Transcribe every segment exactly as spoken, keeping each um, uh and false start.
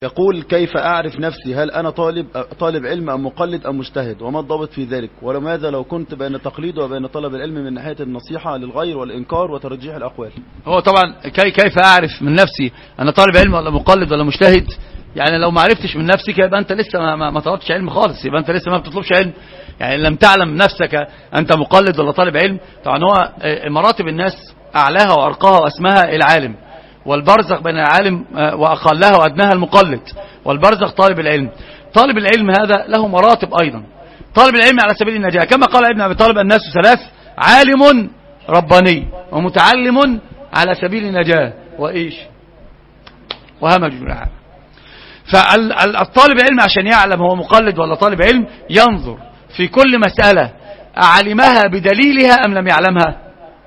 يقول: كيف أعرف نفسي؟ هل أنا طالب طالب علم أم مقلد أم مجتهد؟ وما الضابط في ذلك؟ ولماذا لو كنت بين تقليد وبين طلب العلم من ناحية النصيحة للغير والإنكار وترجيح الأقوال؟ هو طبعا كي كيف أعرف من نفسي أنا طالب علم ولا مقلد ولا مجتهد؟ يعني لو ما عرفتش من نفسك يبقى أنت لسه ما, ما, ما طلبتش علم خالص، يبقى أنت لسه ما بتطلبش علم. يعني لم تعلم نفسك أنت مقلد ولا طالب علم. طبعا هو مراتب الناس أعلاها وأرقاها وأسمها العالم، والبرزخ بين العالم وأقلها وأدناها المقلد، والبرزخ طالب العلم. طالب العلم هذا له مراتب أيضا. طالب العلم على سبيل النجاة كما قال ابن أبي طالب: الناس ثلاث: عالم رباني، ومتعلم على سبيل النجاة، وإيش وهمج العالم. فالطالب العلم عشان يعلم هو مقلد ولا طالب علم ينظر في كل مسألة أعلمها بدليلها أم لم يعلمها.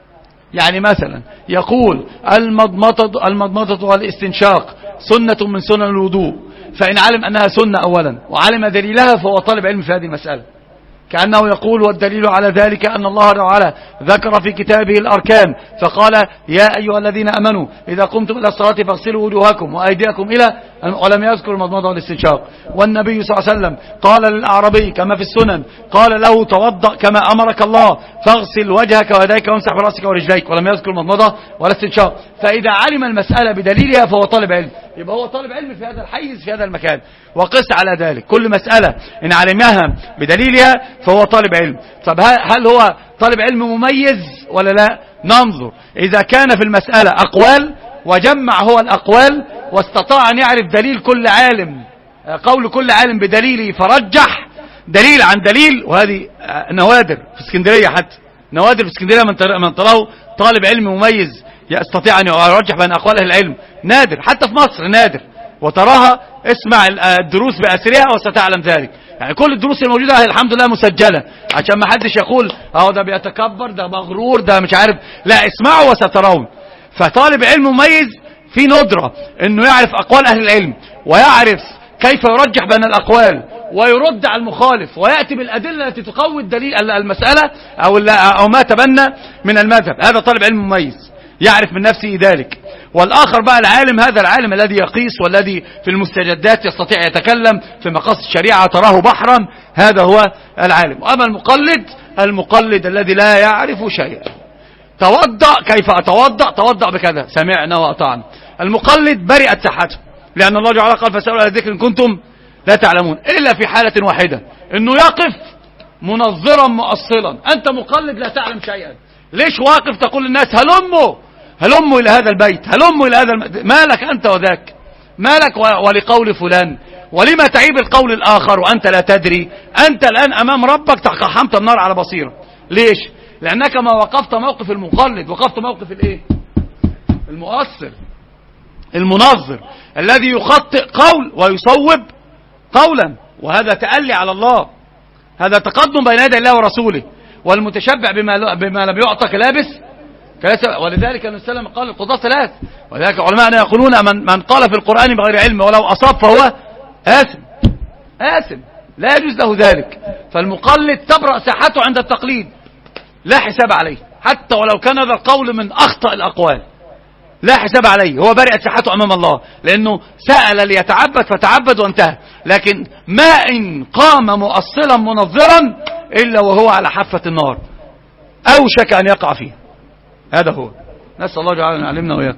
يعني مثلا يقول: المضمضة المضمضة والاستنشاق سنة من سنن الوضوء، فإن علم أنها سنة أولا وعلم دليلها فهو طالب علم في هذه المسألة. كأنه يقول: والدليل على ذلك أن الله تعالى ذكر في كتابه الأركان فقال: يا أيها الذين أمنوا إذا قمتم إلى الصلاة فاغسلوا وجوهكم وأيديكم إلى، ولم يذكر المضمضة والاستنشاق. والنبي صلى الله عليه وسلم قال للأعرابي كما في السنن، قال له: توضأ كما أمرك الله فاغسل وجهك ويديك وامسح برأسك ورجليك، ولم يذكر المضمضة ولا الاستنشاق. فإذا علم المسألة بدليلها فهو طالب علم، يبقى هو طالب علم في هذا الحيز في هذا المكان. وقس على ذلك كل مسألة إن علمها بدليلها فهو طالب علم. طب هل هو طالب علم مميز ولا لا؟ ننظر إذا كان في المسألة أقوال وجمع هو الأقوال واستطاع أن يعرف دليل كل عالم، قول كل عالم بدليله، فرجح دليل عن دليل. وهذه نوادر في اسكندرية، حتى نوادر في اسكندرية من تراه طالب علم مميز يستطيع أن يرجح بين أقوال أهل العلم، نادر. حتى في مصر نادر، وتراها اسمع الدروس بأسرها وستعلم ذلك. يعني كل الدروس الموجودة الحمد لله مسجلة، عشان ما حدش يقول اهو ده بيتكبر، ده مغرور، ده مش عارف. لا، اسمعوا وسترون. فطالب علم مميز في ندرة انه يعرف اقوال اهل العلم، ويعرف كيف يرجح بين الاقوال ويرد على المخالف، ويأتي بالادلة التي تقوي الدليل المسألة او او ما تبنى من المذهب. هذا طالب علم مميز يعرف من نفسه ذلك. والآخر بقى العالم، هذا العالم الذي يقيس والذي في المستجدات يستطيع يتكلم في مقاصد الشريعة تراه بحرا، هذا هو العالم. وأما المقلد، المقلد الذي لا يعرف شيئا. توضأ، كيف أتوضأ؟ توضأ بكذا، سمعنا وأطعنا. المقلد برئت صحته، لأن الله تعالى قال: فاسألوا أهل الذكر إن كنتم لا تعلمون. إلا في حالة واحدة، إنه يقف منظرا مؤصلا. أنت مقلد لا تعلم شيئا، ليش واقف تقول للناس هلموا هلموا إلى هذا البيت، هلموا إلى هذا الم... مالك أنت وذاك؟ مالك ولقول فلان؟ ولما تعيب القول الآخر وأنت لا تدري؟ أنت الآن أمام ربك تقحمت النار على بصيرة. ليش؟ لأنك ما وقفت موقف المقلد، وقفت موقف الإيه؟ المؤثر المنظر الذي يخطئ قول ويصوب قولا. وهذا تألي على الله، هذا تقدم بين يدي الله ورسوله. والمتشبع بما, بما لم يعطى كلابس. ولذلك النبي صلى الله عليه وسلم قال: القضاء ثلاث. ولذلك علماءنا يقولون: من, من قال في القرآن بغير علم ولو أصاب فهو آثم آثم لا يجوز له ذلك. فالمقلد تبرأ ساحته عند التقليد، لا حساب عليه، حتى ولو كان هذا القول من أخطأ الأقوال لا حساب عليه، هو برئت ساحته أمام الله، لأنه سأل ليتعبد فتعبد وانتهى. لكن ما إن قام مؤصلا منظرا إلا وهو على حافة النار، أوشك أن يقع فيه. هذا هو. نسأل الله تعالى أن يعلمنا وإياكم.